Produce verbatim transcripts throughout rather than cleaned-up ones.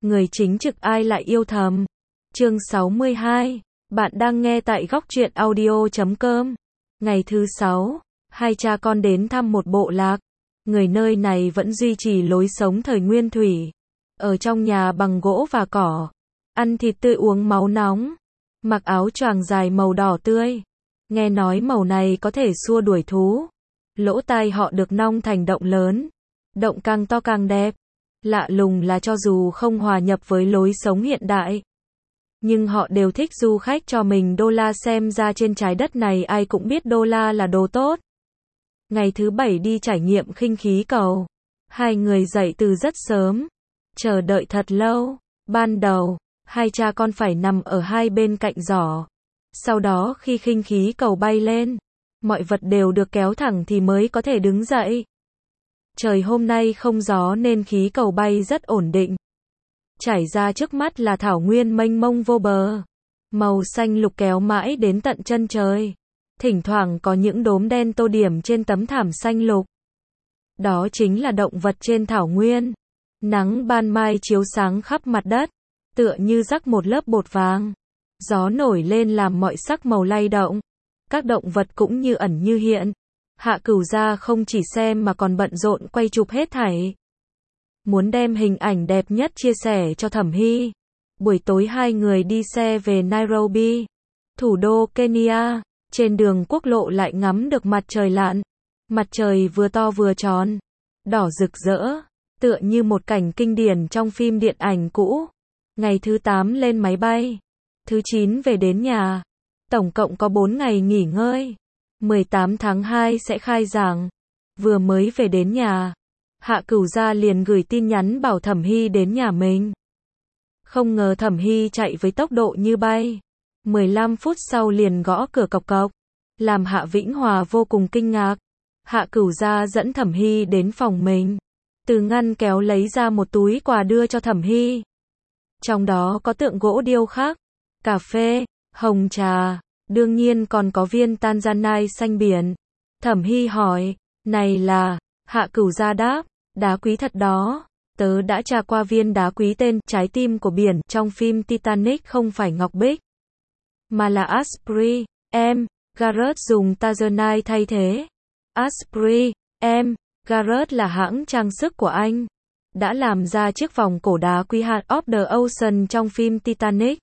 người chính trực ai lại yêu thầm. Chương sáu mươi hai. Bạn đang nghe tại góc truyện audio chấm com. Ngày thứ sáu, hai cha con đến thăm một bộ lạc. Người nơi này vẫn duy trì lối sống thời nguyên thủy. Ở trong nhà bằng gỗ và cỏ. Ăn thịt tươi, uống máu nóng. Mặc áo choàng dài màu đỏ tươi. Nghe nói màu này có thể xua đuổi thú. Lỗ tai họ được nong thành động lớn. Động càng to càng đẹp. Lạ lùng là cho dù không hòa nhập với lối sống hiện đại, nhưng họ đều thích du khách cho mình đô la, xem ra trên trái đất này ai cũng biết đô la là đồ tốt. Ngày thứ bảy đi trải nghiệm khinh khí cầu. Hai người dậy từ rất sớm. Chờ đợi thật lâu. Ban đầu, hai cha con phải nằm ở hai bên cạnh giỏ. Sau đó khi khinh khí cầu bay lên, mọi vật đều được kéo thẳng thì mới có thể đứng dậy. Trời hôm nay không gió nên khí cầu bay rất ổn định. Trải ra trước mắt là thảo nguyên mênh mông vô bờ. Màu xanh lục kéo mãi đến tận chân trời. Thỉnh thoảng có những đốm đen tô điểm trên tấm thảm xanh lục. Đó chính là động vật trên thảo nguyên. Nắng ban mai chiếu sáng khắp mặt đất, tựa như rắc một lớp bột vàng. Gió nổi lên làm mọi sắc màu lay động. Các động vật cũng như ẩn như hiện. Hạ Cửu Gia không chỉ xem mà còn bận rộn quay chụp hết thảy. Muốn đem hình ảnh đẹp nhất chia sẻ cho Thẩm Hy. Buổi tối hai người đi xe về Nairobi, thủ đô Kenya. Trên đường quốc lộ lại ngắm được mặt trời lặn. Mặt trời vừa to vừa tròn, đỏ rực rỡ, tựa như một cảnh kinh điển trong phim điện ảnh cũ. Ngày thứ tám lên máy bay. Thứ chín về đến nhà. Tổng cộng có bốn ngày nghỉ ngơi. mười tám tháng hai sẽ khai giảng. Vừa mới về đến nhà, Hạ Cửu Gia liền gửi tin nhắn bảo Thẩm Hy đến nhà mình. Không ngờ Thẩm Hy chạy với tốc độ như bay. mười lăm phút sau liền gõ cửa cộc cộc. Làm Hạ Vĩnh Hòa vô cùng kinh ngạc. Hạ Cửu Gia dẫn Thẩm Hy đến phòng mình. Từ ngăn kéo lấy ra một túi quà đưa cho Thẩm Hy. Trong đó có tượng gỗ điêu khắc, cà phê, hồng trà, đương nhiên còn có viên Tanzanite xanh biển. Thẩm Hy hỏi, này là? Hạ Cửu Gia đáp, đá quý thật đó. Tớ đã tra qua, viên đá quý tên trái tim của biển trong phim Titanic không phải ngọc bích, mà là Asprey. Em, Garrett dùng Tanzanite thay thế. Asprey, em, Garrett là hãng trang sức của anh. Đã làm ra chiếc vòng cổ đá quý Heart of the Ocean trong phim Titanic.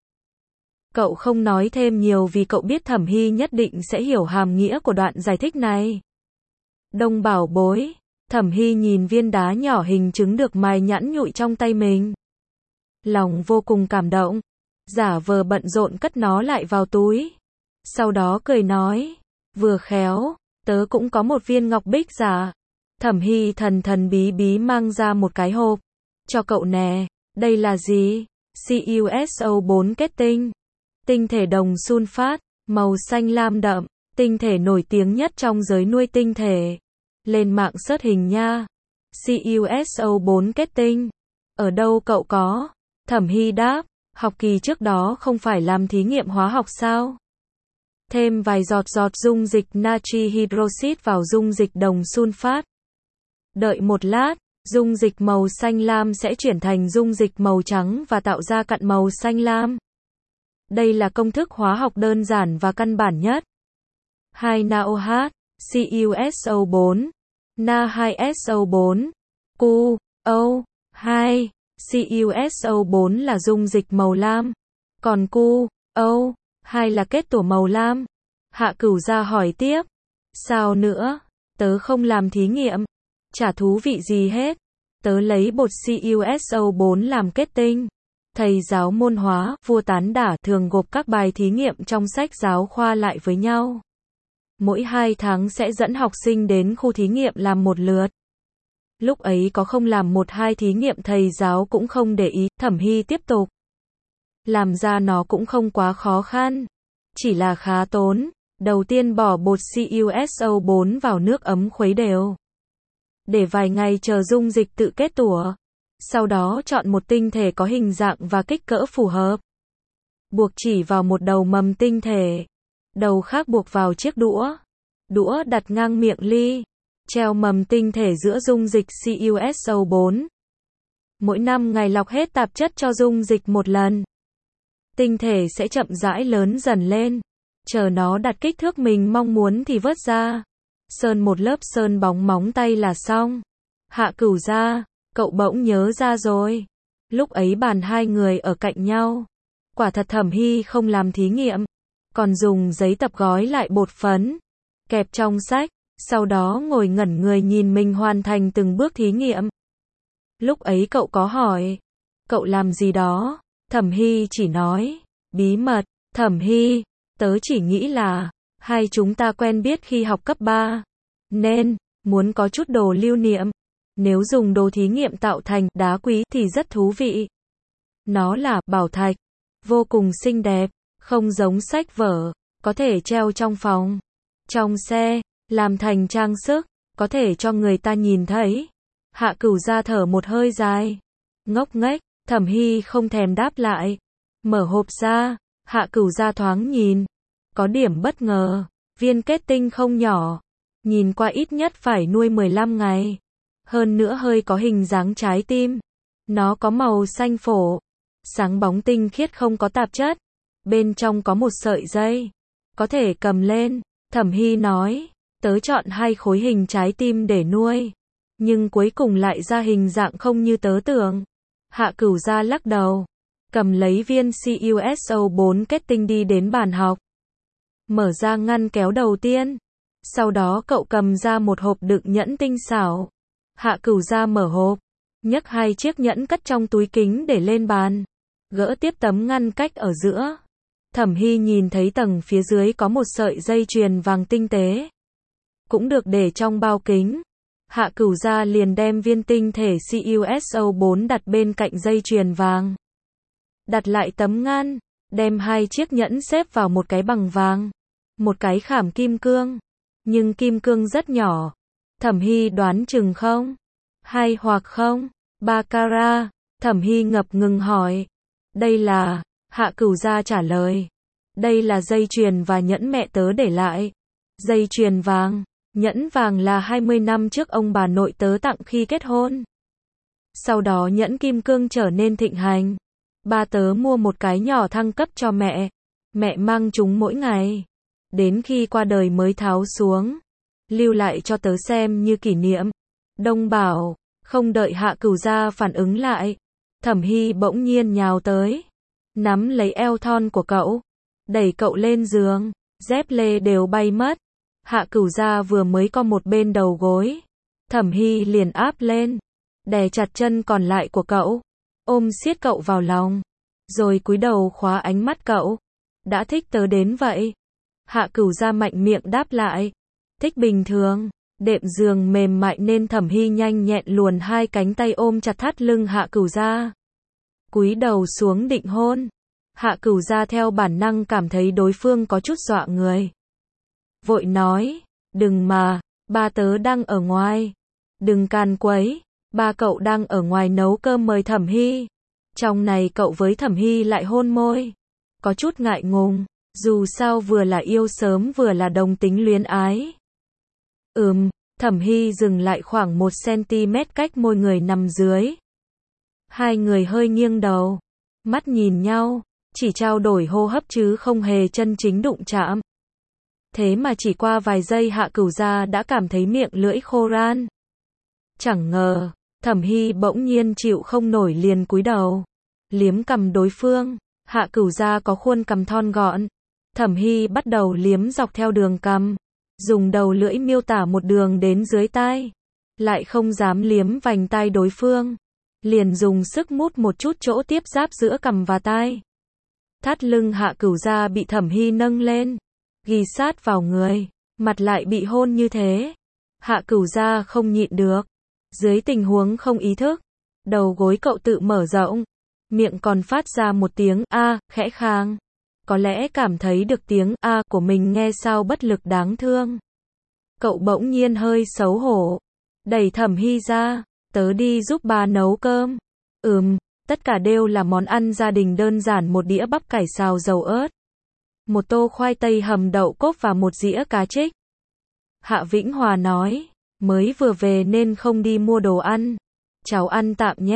Cậu không nói thêm nhiều vì cậu biết Thẩm Hy nhất định sẽ hiểu hàm nghĩa của đoạn giải thích này. Đông bảo bối. Thẩm Hy nhìn viên đá nhỏ hình trứng được mài nhẵn nhụi trong tay mình. Lòng vô cùng cảm động. Giả vờ bận rộn cất nó lại vào túi. Sau đó cười nói, vừa khéo, tớ cũng có một viên ngọc bích giả. Thẩm Hy thần thần bí bí mang ra một cái hộp. Cho cậu nè, đây là gì? xê u ét o bốn kết tinh. Tinh thể đồng sunfat, màu xanh lam đậm. Tinh thể nổi tiếng nhất trong giới nuôi tinh thể. Lên mạng search hình nha. xê u ét o bốn kết tinh. Ở đâu cậu có? Thẩm Hy đáp, học kỳ trước đó không phải làm thí nghiệm hóa học sao? Thêm vài giọt giọt dung dịch natri hydroxit vào dung dịch đồng sunfat. Đợi một lát, dung dịch màu xanh lam sẽ chuyển thành dung dịch màu trắng và tạo ra cặn màu xanh lam. Đây là công thức hóa học đơn giản và căn bản nhất. hai NaOH, xê u ét o bốn, Na hai S O bốn, Q, O, hai, xê u ét o bốn là dung dịch màu lam, còn Q, O, hai là kết tủa màu lam. Hạ Cửu Gia hỏi tiếp, sao nữa? Tớ không làm thí nghiệm, chả thú vị gì hết. Tớ lấy bột xê u ét o bốn làm kết tinh. Thầy giáo môn hóa, vua tán đả thường gộp các bài thí nghiệm trong sách giáo khoa lại với nhau. Mỗi hai tháng sẽ dẫn học sinh đến khu thí nghiệm làm một lượt. Lúc ấy có không làm một hai thí nghiệm thầy giáo cũng không để ý. Thẩm Hy tiếp tục. Làm ra nó cũng không quá khó khăn. Chỉ là khá tốn. Đầu tiên bỏ bột xê u ét o bốn vào nước ấm khuấy đều. Để vài ngày chờ dung dịch tự kết tủa. Sau đó chọn một tinh thể có hình dạng và kích cỡ phù hợp. Buộc chỉ vào một đầu mầm tinh thể. Đầu khác buộc vào chiếc đũa. Đũa đặt ngang miệng ly. Treo mầm tinh thể giữa dung dịch xê u ét o bốn. Mỗi năm ngài lọc hết tạp chất cho dung dịch một lần. Tinh thể sẽ chậm rãi lớn dần lên. Chờ nó đạt kích thước mình mong muốn thì vớt ra. Sơn một lớp sơn bóng móng tay là xong. Hạ Cửu Gia, cậu bỗng nhớ ra rồi. Lúc ấy bàn hai người ở cạnh nhau. Quả thật Thẩm Hy không làm thí nghiệm. Còn dùng giấy tập gói lại bột phấn. Kẹp trong sách. Sau đó ngồi ngẩn người nhìn mình hoàn thành từng bước thí nghiệm. Lúc ấy cậu có hỏi. Cậu làm gì đó? Thẩm Hy chỉ nói. Bí mật. Thẩm Hy, tớ chỉ nghĩ là hai chúng ta quen biết khi học cấp ba. Nên, muốn có chút đồ lưu niệm. Nếu dùng đồ thí nghiệm tạo thành đá quý thì rất thú vị. Nó là bảo thạch. Vô cùng xinh đẹp. Không giống sách vở. Có thể treo trong phòng. Trong xe. Làm thành trang sức. Có thể cho người ta nhìn thấy. Hạ Cửu Gia thở một hơi dài. Ngốc nghếch. Thẩm Hy không thèm đáp lại. Mở hộp ra. Hạ Cửu Gia thoáng nhìn. Có điểm bất ngờ. Viên kết tinh không nhỏ. Nhìn qua ít nhất phải nuôi mười lăm ngày. Hơn nữa hơi có hình dáng trái tim. Nó có màu xanh phổ. Sáng bóng tinh khiết không có tạp chất. Bên trong có một sợi dây. Có thể cầm lên. Thẩm Hy nói. Tớ chọn hai khối hình trái tim để nuôi. Nhưng cuối cùng lại ra hình dạng không như tớ tưởng. Hạ Cửu Gia lắc đầu. Cầm lấy viên xê u ét o bốn kết tinh đi đến bàn học. Mở ra ngăn kéo đầu tiên. Sau đó cậu cầm ra một hộp đựng nhẫn tinh xảo. Hạ Cửu Gia mở hộp. Nhấc hai chiếc nhẫn cất trong túi kính để lên bàn. Gỡ tiếp tấm ngăn cách ở giữa. Thẩm Hy nhìn thấy tầng phía dưới có một sợi dây chuyền vàng tinh tế. Cũng được để trong bao kính. Hạ Cửu Gia liền đem viên tinh thể xê u ét o bốn đặt bên cạnh dây chuyền vàng. Đặt lại tấm ngăn. Đem hai chiếc nhẫn xếp vào một cái bằng vàng. Một cái khảm kim cương. Nhưng kim cương rất nhỏ. Thẩm Hy đoán chừng không? Hai hoặc không? Ba carat. Thẩm Hy ngập ngừng hỏi. Đây là... Hạ Cửu Gia trả lời. Đây là dây chuyền và nhẫn mẹ tớ để lại. Dây chuyền vàng. Nhẫn vàng là hai mươi năm trước ông bà nội tớ tặng khi kết hôn. Sau đó nhẫn kim cương trở nên thịnh hành. Ba tớ mua một cái nhỏ thăng cấp cho mẹ. Mẹ mang chúng mỗi ngày. Đến khi qua đời mới tháo xuống. Lưu lại cho tớ xem như kỷ niệm. Đông bảo. Không đợi Hạ Cửu Gia phản ứng lại. Thẩm Hy bỗng nhiên nhào tới. Nắm lấy eo thon của cậu. Đẩy cậu lên giường. Dép lê đều bay mất. Hạ Cửu Gia vừa mới co một bên đầu gối. Thẩm Hy liền áp lên. Đè chặt chân còn lại của cậu. Ôm siết cậu vào lòng. Rồi cúi đầu khóa ánh mắt cậu. Đã thích tớ đến vậy. Hạ Cửu Gia mạnh miệng đáp lại. Thích bình thường. Đệm giường mềm mại nên Thẩm Hy nhanh nhẹn luồn hai cánh tay ôm chặt thắt lưng Hạ Cửu Gia. Cúi đầu xuống định hôn. Hạ Cửu Gia theo bản năng cảm thấy đối phương có chút dọa người. Vội nói. Đừng mà. Ba tớ đang ở ngoài. Đừng càn quấy. Ba cậu đang ở ngoài nấu cơm mời Thẩm Hy. Trong này cậu với Thẩm Hy lại hôn môi. Có chút ngại ngùng. Dù sao vừa là yêu sớm vừa là đồng tính luyến ái. Ừm. Thẩm Hy dừng lại khoảng một xăng-ti-mét cách môi người nằm dưới. Hai người hơi nghiêng đầu. Mắt nhìn nhau. Chỉ trao đổi hô hấp chứ không hề chân chính đụng chạm. Thế mà chỉ qua vài giây Hạ Cửu Gia đã cảm thấy miệng lưỡi khô ran. Chẳng ngờ, Thẩm Hy bỗng nhiên chịu không nổi liền cúi đầu. Liếm cằm đối phương. Hạ Cửu Gia có khuôn cằm thon gọn. Thẩm Hy bắt đầu liếm dọc theo đường cằm. Dùng đầu lưỡi miêu tả một đường đến dưới tai. Lại không dám liếm vành tai đối phương. Liền dùng sức mút một chút chỗ tiếp giáp giữa cằm và tai. Thắt lưng Hạ Cửu Gia bị Thẩm Hy nâng lên. Ghi sát vào người. Mặt lại bị hôn như thế. Hạ Cửu Gia không nhịn được. Dưới tình huống không ý thức. Đầu gối cậu tự mở rộng. Miệng còn phát ra một tiếng a khẽ khàng. Có lẽ cảm thấy được tiếng a của mình nghe sao bất lực đáng thương. Cậu bỗng nhiên hơi xấu hổ. Đẩy Thẩm Hy ra. Tớ đi giúp bà nấu cơm. Ừm, tất cả đều là món ăn gia đình đơn giản, một đĩa bắp cải xào dầu ớt. Một tô khoai tây hầm đậu cốp và một dĩa cá trích. Hạ Vĩnh Hòa nói, mới vừa về nên không đi mua đồ ăn. Cháu ăn tạm nhé.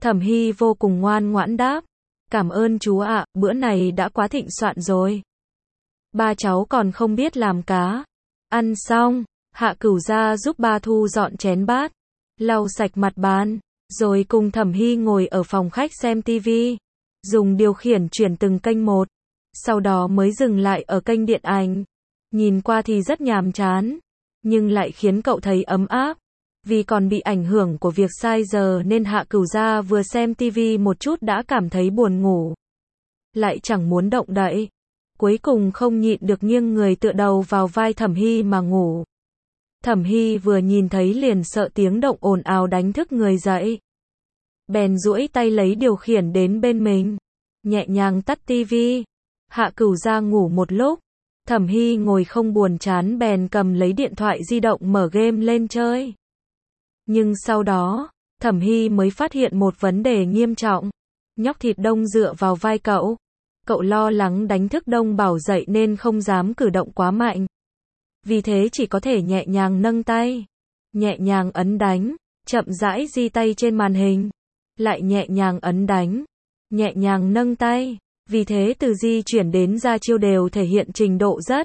Thẩm Hy vô cùng ngoan ngoãn đáp. Cảm ơn chú ạ, bữa này đã quá thịnh soạn rồi. Ba cháu còn không biết làm cá. Ăn xong, Hạ Cửu Gia giúp ba thu dọn chén bát, lau sạch mặt bàn, rồi cùng Thẩm Hy ngồi ở phòng khách xem tivi, dùng điều khiển chuyển từng kênh một, sau đó mới dừng lại ở kênh điện ảnh. Nhìn qua thì rất nhàm chán, nhưng lại khiến cậu thấy ấm áp. Vì còn bị ảnh hưởng của việc sai giờ nên Hạ Cửu Gia vừa xem tivi một chút đã cảm thấy buồn ngủ, lại chẳng muốn động đậy. Cuối cùng không nhịn được nghiêng người tựa đầu vào vai Thẩm Hy mà ngủ. Thẩm Hy vừa nhìn thấy liền sợ tiếng động ồn ào đánh thức người dậy. Bèn duỗi tay lấy điều khiển đến bên mình, nhẹ nhàng tắt tivi. Hạ Cửu Gia ngủ một lúc, Thẩm Hy ngồi không buồn chán bèn cầm lấy điện thoại di động mở game lên chơi. Nhưng sau đó, Thẩm Hy mới phát hiện một vấn đề nghiêm trọng. Nhóc thịt đông dựa vào vai cậu. Cậu lo lắng đánh thức Đông Bảo dậy nên không dám cử động quá mạnh. Vì thế chỉ có thể nhẹ nhàng nâng tay, nhẹ nhàng ấn đánh, chậm rãi di tay trên màn hình, lại nhẹ nhàng ấn đánh, nhẹ nhàng nâng tay. Vì thế từ di chuyển đến ra chiêu đều thể hiện trình độ rất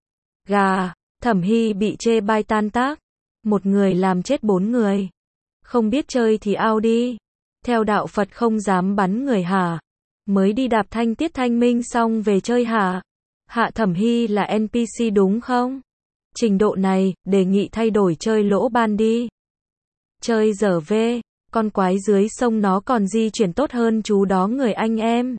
gà. Thẩm Hy bị chê bai tan tác. Một người làm chết bốn người. Không biết chơi thì ao đi. Theo đạo Phật không dám bắn người hả? Mới đi đạp thanh tiết thanh minh xong về chơi hả? Hạ Thẩm Hy là en pê xê đúng không? Trình độ này, đề nghị thay đổi chơi lỗ ban đi. Chơi dở vê, con quái dưới sông nó còn di chuyển tốt hơn chú đó người anh em.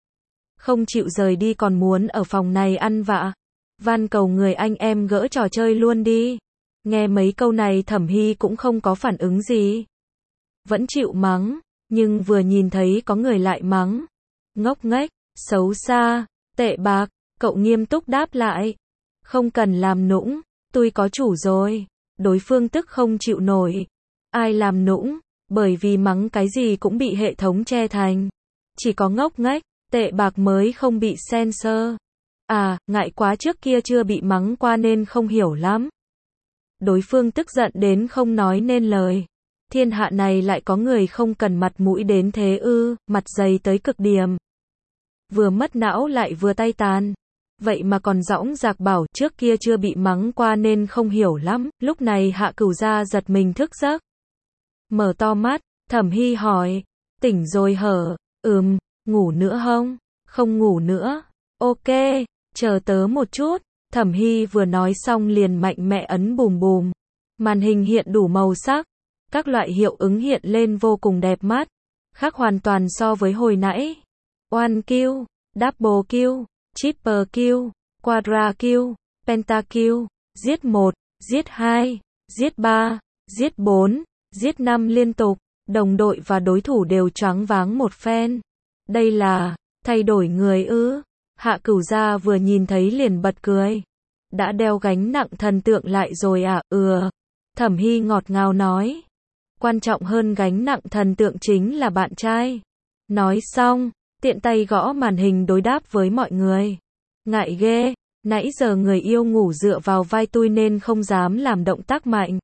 Không chịu rời đi còn muốn ở phòng này ăn vạ. Van cầu người anh em gỡ trò chơi luôn đi. Nghe mấy câu này Thẩm Hy cũng không có phản ứng gì. Vẫn chịu mắng, nhưng vừa nhìn thấy có người lại mắng. Ngốc nghếch, xấu xa, tệ bạc, cậu nghiêm túc đáp lại. Không cần làm nũng, tôi có chủ rồi. Đối phương tức không chịu nổi. Ai làm nũng, bởi vì mắng cái gì cũng bị hệ thống che thành. Chỉ có ngốc nghếch, tệ bạc mới không bị censor. À, ngại quá trước kia chưa bị mắng qua nên không hiểu lắm. Đối phương tức giận đến không nói nên lời. Thiên hạ này lại có người không cần mặt mũi đến thế ư, mặt dày tới cực điểm. Vừa mất não lại vừa tay tàn. Vậy mà còn dõng dạc bảo trước kia chưa bị mắng qua nên không hiểu lắm. Lúc này Hạ Cửu Gia giật mình thức giấc. Mở to mắt, Thẩm Hy hỏi. Tỉnh rồi hở? Ừm, ngủ nữa không? Không ngủ nữa. Ok, chờ tớ một chút. Thẩm Hy vừa nói xong liền mạnh mẽ ấn bùm bùm. Màn hình hiện đủ màu sắc. Các loại hiệu ứng hiện lên vô cùng đẹp mắt. Khác hoàn toàn so với hồi nãy. One kill, double kill, triple kill, quadra kill, penta kill, giết một, giết hai, giết ba, giết bốn, giết năm liên tục. Đồng đội và đối thủ đều choáng váng một phen. Đây là thay đổi người ư? Hạ Cửu Gia vừa nhìn thấy liền bật cười. Đã đeo gánh nặng thần tượng lại rồi à? Ừ. Thẩm Hy ngọt ngào nói. Quan trọng hơn gánh nặng thần tượng chính là bạn trai. Nói xong, tiện tay gõ màn hình đối đáp với mọi người. Ngại ghê, nãy giờ người yêu ngủ dựa vào vai tôi nên không dám làm động tác mạnh.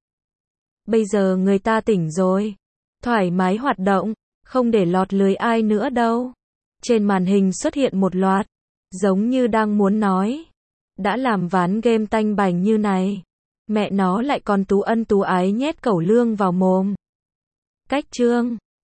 Bây giờ người ta tỉnh rồi. Thoải mái hoạt động, không để lọt lưới ai nữa đâu. Trên màn hình xuất hiện một loạt. Giống như đang muốn nói. Đã làm ván game tanh bành như này. Mẹ nó lại còn tú ân tú ái nhét cẩu lương vào mồm. Cách chương